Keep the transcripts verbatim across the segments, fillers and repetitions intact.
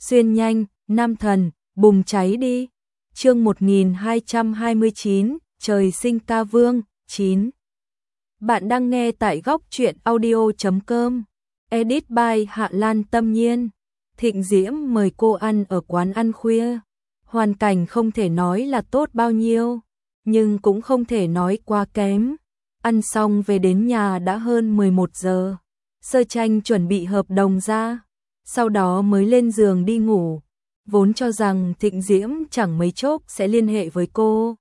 xuyên nhanh, nam thần, bùng cháy đi. Chương một nghìn hai trăm hai mươi chín, trời sinh ca vương, chín. Bạn đang nghe tại góc truyện audio chấm com. Edit by Hạ Lan Tâm Nhiên. Thịnh Diễm mời cô ăn ở quán ăn khuya. Hoàn cảnh không thể nói là tốt bao nhiêu, nhưng cũng không thể nói quá kém. Ăn xong về đến nhà đã hơn mười một giờ. Sơ Tranh chuẩn bị hợp đồng ra, sau đó mới lên giường đi ngủ. Vốn cho rằng Thịnh Diễm chẳng mấy chốc sẽ liên hệ với cô.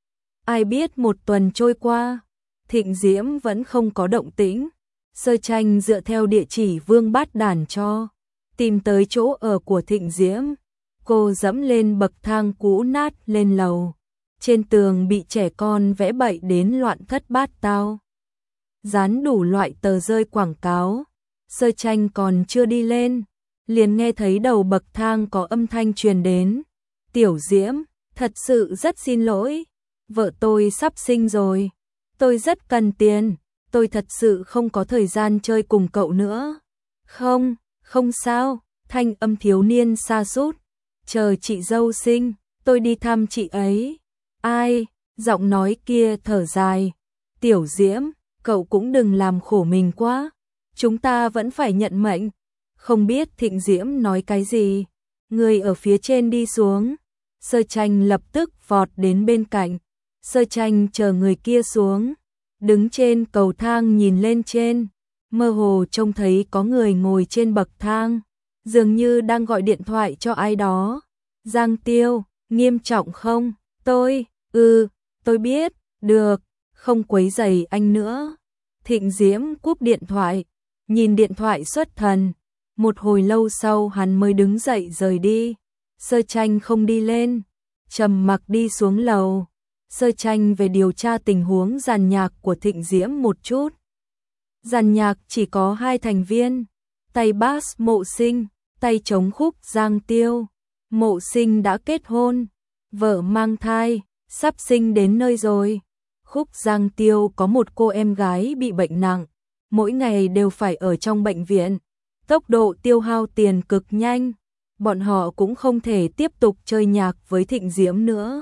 Ai biết một tuần trôi qua, Thịnh Diễm vẫn không có động tĩnh. Sơ Tranh dựa theo địa chỉ Vương Bát Đản cho, tìm tới chỗ ở của Thịnh Diễm. Cô dẫm lên bậc thang cũ nát lên lầu. Trên tường bị trẻ con vẽ bậy đến loạn thất bát tao, dán đủ loại tờ rơi quảng cáo. Sơ Tranh còn chưa đi lên, liền nghe thấy đầu bậc thang có âm thanh truyền đến. Tiểu Diễm, thật sự rất xin lỗi, vợ tôi sắp sinh rồi, tôi rất cần tiền, tôi thật sự không có thời gian chơi cùng cậu nữa. Không, không sao, thanh âm thiếu niên sa sút, chờ chị dâu sinh, tôi đi thăm chị ấy. Ai? Giọng nói kia thở dài. Tiểu Diễm, cậu cũng đừng làm khổ mình quá, chúng ta vẫn phải nhận mệnh. Không biết Thịnh Diễm nói cái gì, người ở phía trên đi xuống. Sơ Tranh lập tức vọt đến bên cạnh. Sơ Tranh chờ người kia xuống, đứng trên cầu thang nhìn lên trên, mơ hồ trông thấy có người ngồi trên bậc thang, dường như đang gọi điện thoại cho ai đó. Giang Tiêu, nghiêm trọng không? Tôi, ừ, tôi biết, được, không quấy rầy anh nữa. Thịnh Diễm cúp điện thoại, nhìn điện thoại xuất thần. Một hồi lâu sau hắn mới đứng dậy rời đi. Sơ Tranh không đi lên, trầm mặc đi xuống lầu. Sơ Tranh về điều tra tình huống dàn nhạc của Thịnh Diễm một chút. Dàn nhạc chỉ có hai thành viên, tay bass Mộ Sinh, tay trống khúc Giang Tiêu. Mộ Sinh đã kết hôn, vợ mang thai, sắp sinh đến nơi rồi. Khúc Giang Tiêu có một cô em gái bị bệnh nặng, mỗi ngày đều phải ở trong bệnh viện. Tốc độ tiêu hao tiền cực nhanh, bọn họ cũng không thể tiếp tục chơi nhạc với Thịnh Diễm nữa.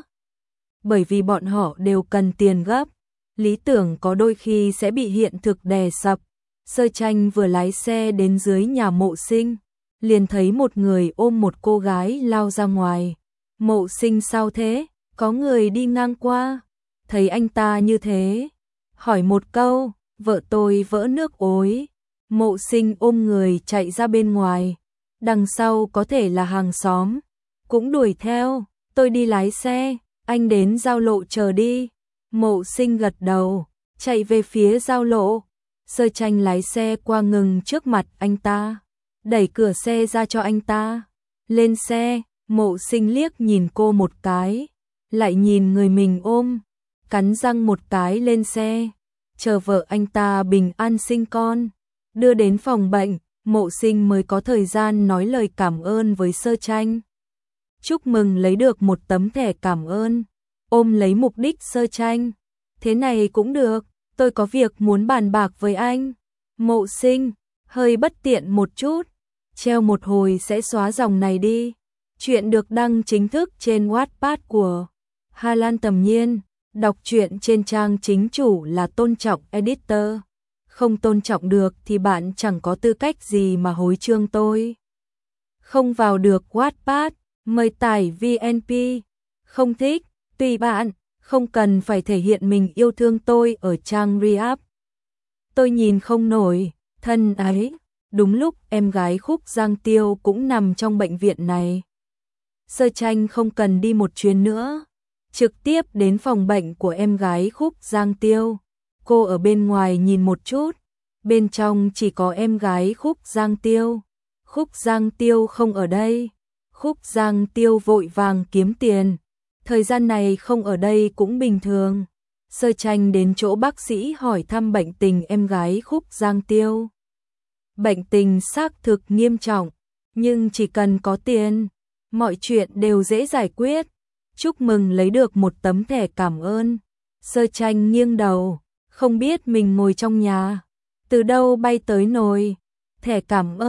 Bởi vì bọn họ đều cần tiền gấp, lý tưởng có đôi khi sẽ bị hiện thực đè sập. Sơ Tranh vừa lái xe đến dưới nhà Mộ Sinh, liền thấy một người ôm một cô gái lao ra ngoài. Mộ Sinh sao thế? Có người đi ngang qua, thấy anh ta như thế, hỏi một câu, vợ tôi vỡ nước ối. Mộ Sinh ôm người chạy ra bên ngoài, đằng sau có thể là hàng xóm, cũng đuổi theo. Tôi đi lái xe, anh đến giao lộ chờ đi. Mộ Sinh gật đầu, chạy về phía giao lộ. Sơ Tranh lái xe qua ngừng trước mặt anh ta, đẩy cửa xe ra cho anh ta. Lên xe. Mộ Sinh liếc nhìn cô một cái, lại nhìn người mình ôm, cắn răng một cái lên xe, chờ vợ anh ta bình an sinh con. Đưa đến phòng bệnh, Mộ Sinh mới có thời gian nói lời cảm ơn với Sơ Tranh. Chúc mừng lấy được một tấm thẻ cảm ơn. Ôm lấy mục đích Sơ Tranh. Thế này cũng được, tôi có việc muốn bàn bạc với anh. Mộ Sinh, hơi bất tiện một chút, treo một hồi sẽ xóa dòng này đi. Chuyện được đăng chính thức trên Wattpad của Hạ Lan Tâm Nhiên. Đọc truyện trên trang chính chủ là tôn trọng editor. Không tôn trọng được thì bạn chẳng có tư cách gì mà hối chương tôi. Không vào được Wattpad, mời tải vê en pê. Không thích, tùy bạn, không cần phải thể hiện mình yêu thương tôi ở trang Rehab. Tôi nhìn không nổi, thân ấy. Đúng lúc em gái Khúc Giang Tiêu cũng nằm trong bệnh viện này. Sơ Tranh không cần đi một chuyến nữa, trực tiếp đến phòng bệnh của em gái Khúc Giang Tiêu. Cô ở bên ngoài nhìn một chút, bên trong chỉ có em gái Khúc Giang Tiêu. Khúc Giang Tiêu không ở đây. Khúc Giang Tiêu vội vàng kiếm tiền, thời gian này không ở đây cũng bình thường. Sơ Tranh đến chỗ bác sĩ hỏi thăm bệnh tình em gái Khúc Giang Tiêu. Bệnh tình xác thực nghiêm trọng, nhưng chỉ cần có tiền, mọi chuyện đều dễ giải quyết. Chúc mừng lấy được một tấm thẻ cảm ơn. Sơ Tranh nghiêng đầu, không biết mình ngồi trong nhà, từ đâu bay tới nồi. Thẻ cảm ơn,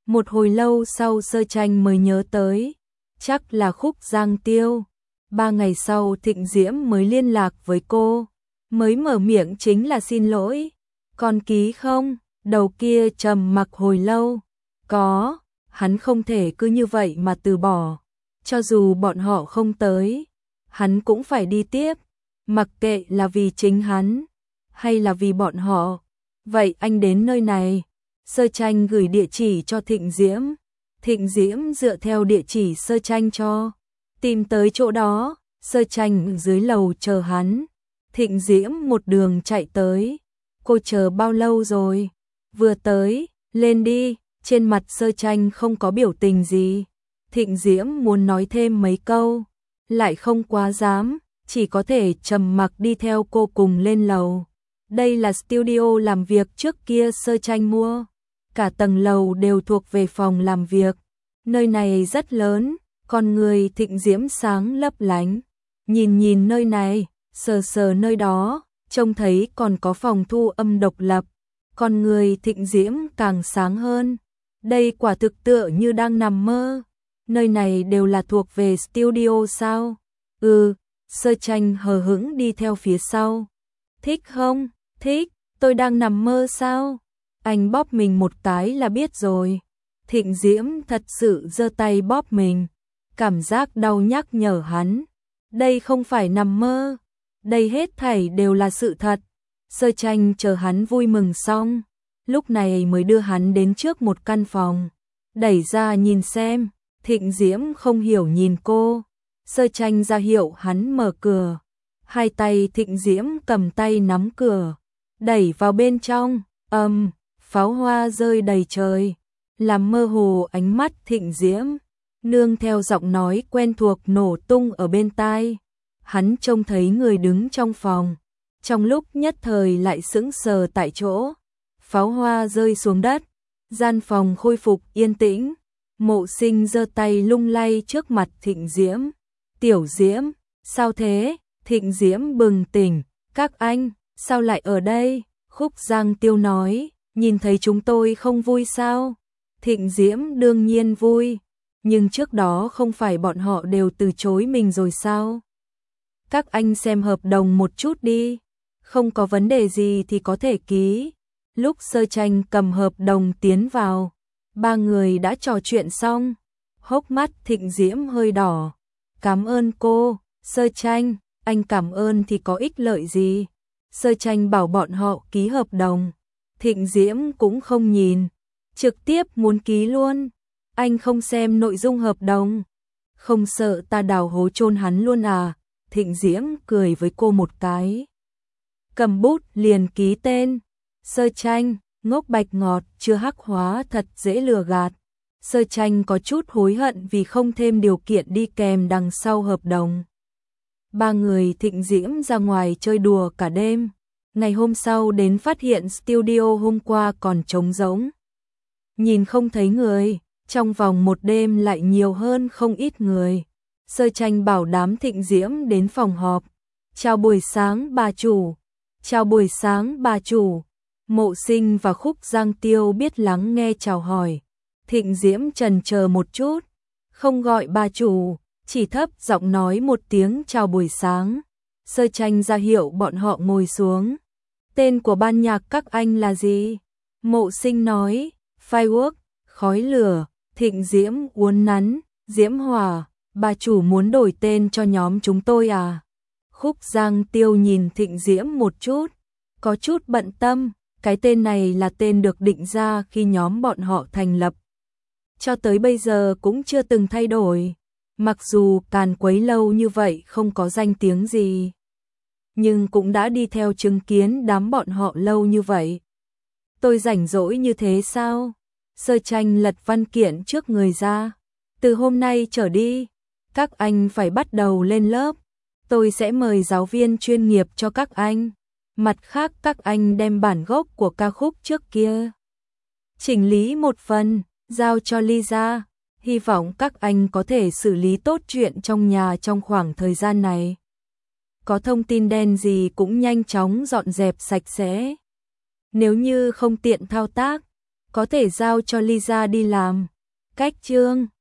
Một hồi lâu sau Sơ Tranh mới nhớ tới, chắc là Khúc Giang Tiêu. Ba ngày sau Thịnh Diễm mới liên lạc với cô, mới mở miệng chính là xin lỗi. Còn ký không? Đầu kia trầm mặc hồi lâu. Có, hắn không thể cứ như vậy mà từ bỏ. Cho dù bọn họ không tới, hắn cũng phải đi tiếp. Mặc kệ là vì chính hắn, hay là vì bọn họ. Vậy anh đến nơi này. Sơ Tranh gửi địa chỉ cho Thịnh Diễm. Thịnh Diễm dựa theo địa chỉ Sơ Tranh cho, tìm tới chỗ đó. Sơ Tranh dưới lầu chờ hắn. Thịnh Diễm một đường chạy tới. Cô chờ bao lâu rồi? Vừa tới, lên đi. Trên mặt Sơ Tranh không có biểu tình gì. Thịnh Diễm muốn nói thêm mấy câu, lại không quá dám, chỉ có thể trầm mặc đi theo cô cùng lên lầu. Đây là studio làm việc trước kia Sơ Tranh mua. Cả tầng lầu đều thuộc về phòng làm việc. Nơi này rất lớn, con người Thịnh Diễm sáng lấp lánh. Nhìn nhìn nơi này, sờ sờ nơi đó, trông thấy còn có phòng thu âm độc lập. Con người Thịnh Diễm càng sáng hơn. Đây quả thực tựa như đang nằm mơ. Nơi này đều là thuộc về studio sao? Ừ, Sơ Tranh hờ hững đi theo phía sau. Thích không? Thích, tôi đang nằm mơ sao? Anh bóp mình một cái là biết rồi. Thịnh Diễm thật sự giơ tay bóp mình. Cảm giác đau nhắc nhở hắn. Đây không phải nằm mơ. Đây hết thảy đều là sự thật. Sơ Tranh chờ hắn vui mừng xong. Lúc này mới đưa hắn đến trước một căn phòng. Đẩy ra nhìn xem. Thịnh Diễm không hiểu nhìn cô. Sơ Tranh ra hiệu hắn mở cửa. Hai tay Thịnh Diễm cầm tay nắm cửa. Đẩy vào bên trong. Âm, pháo hoa rơi đầy trời. Làm mơ hồ ánh mắt Thịnh Diễm. Nương theo giọng nói quen thuộc nổ tung ở bên tai. Hắn trông thấy người đứng trong phòng. Trong lúc nhất thời lại sững sờ tại chỗ. Pháo hoa rơi xuống đất. Gian phòng khôi phục yên tĩnh. Mộ Sinh giơ tay lung lay trước mặt Thịnh Diễm. Tiểu Diễm, sao thế? Thịnh Diễm bừng tỉnh. Các anh, sao lại ở đây? Khúc Giang Tiêu nói, nhìn thấy chúng tôi không vui sao? Thịnh Diễm đương nhiên vui. Nhưng trước đó không phải bọn họ đều từ chối mình rồi sao? Các anh xem hợp đồng một chút đi. Không có vấn đề gì thì có thể ký. Lúc Sơ Tranh cầm hợp đồng tiến vào, ba người đã trò chuyện xong. Hốc mắt Thịnh Diễm hơi đỏ. Cảm ơn cô, Sơ Tranh, anh cảm ơn thì có ích lợi gì? Sơ Tranh bảo bọn họ ký hợp đồng. Thịnh Diễm cũng không nhìn, trực tiếp muốn ký luôn. Anh không xem nội dung hợp đồng. Không sợ ta đào hố chôn hắn luôn à? Thịnh Diễm cười với cô một cái. Cầm bút liền ký tên. Sơ Tranh, ngốc bạch ngọt, chưa hắc hóa thật dễ lừa gạt. Sơ Tranh có chút hối hận vì không thêm điều kiện đi kèm đằng sau hợp đồng. Ba người Thịnh Diễm ra ngoài chơi đùa cả đêm. Ngày hôm sau đến phát hiện studio hôm qua còn trống rỗng. Nhìn không thấy người, trong vòng một đêm lại nhiều hơn không ít người. Sơ Tranh bảo đám Thịnh Diễm đến phòng họp. Chào buổi sáng bà chủ. Chào buổi sáng bà chủ. Mộ Sinh và Khúc Giang Tiêu biết lắng nghe chào hỏi. Thịnh Diễm chần chờ một chút, không gọi bà chủ, chỉ thấp giọng nói một tiếng chào buổi sáng. Sơ Tranh ra hiệu bọn họ ngồi xuống. Tên của ban nhạc các anh là gì? Mộ Sinh nói, Firework, khói lửa. Thịnh Diễm uốn nắn, Diễm Hỏa. Bà chủ muốn đổi tên cho nhóm chúng tôi à? Khúc Giang Tiêu nhìn Thịnh Diễm một chút, có chút bận tâm. Cái tên này là tên được định ra khi nhóm bọn họ thành lập. Cho tới bây giờ cũng chưa từng thay đổi. Mặc dù càn quấy lâu như vậy không có danh tiếng gì, nhưng cũng đã đi theo chứng kiến đám bọn họ lâu như vậy. Tôi rảnh rỗi như thế sao? Sơ Tranh lật văn kiện trước người ra. Từ hôm nay trở đi, các anh phải bắt đầu lên lớp. Tôi sẽ mời giáo viên chuyên nghiệp cho các anh. Mặt khác các anh đem bản gốc của ca khúc trước kia chỉnh lý một phần, giao cho Lisa. Hy vọng các anh có thể xử lý tốt chuyện trong nhà trong khoảng thời gian này. Có thông tin đen gì cũng nhanh chóng dọn dẹp sạch sẽ. Nếu như không tiện thao tác, có thể giao cho Lisa đi làm. Cách chương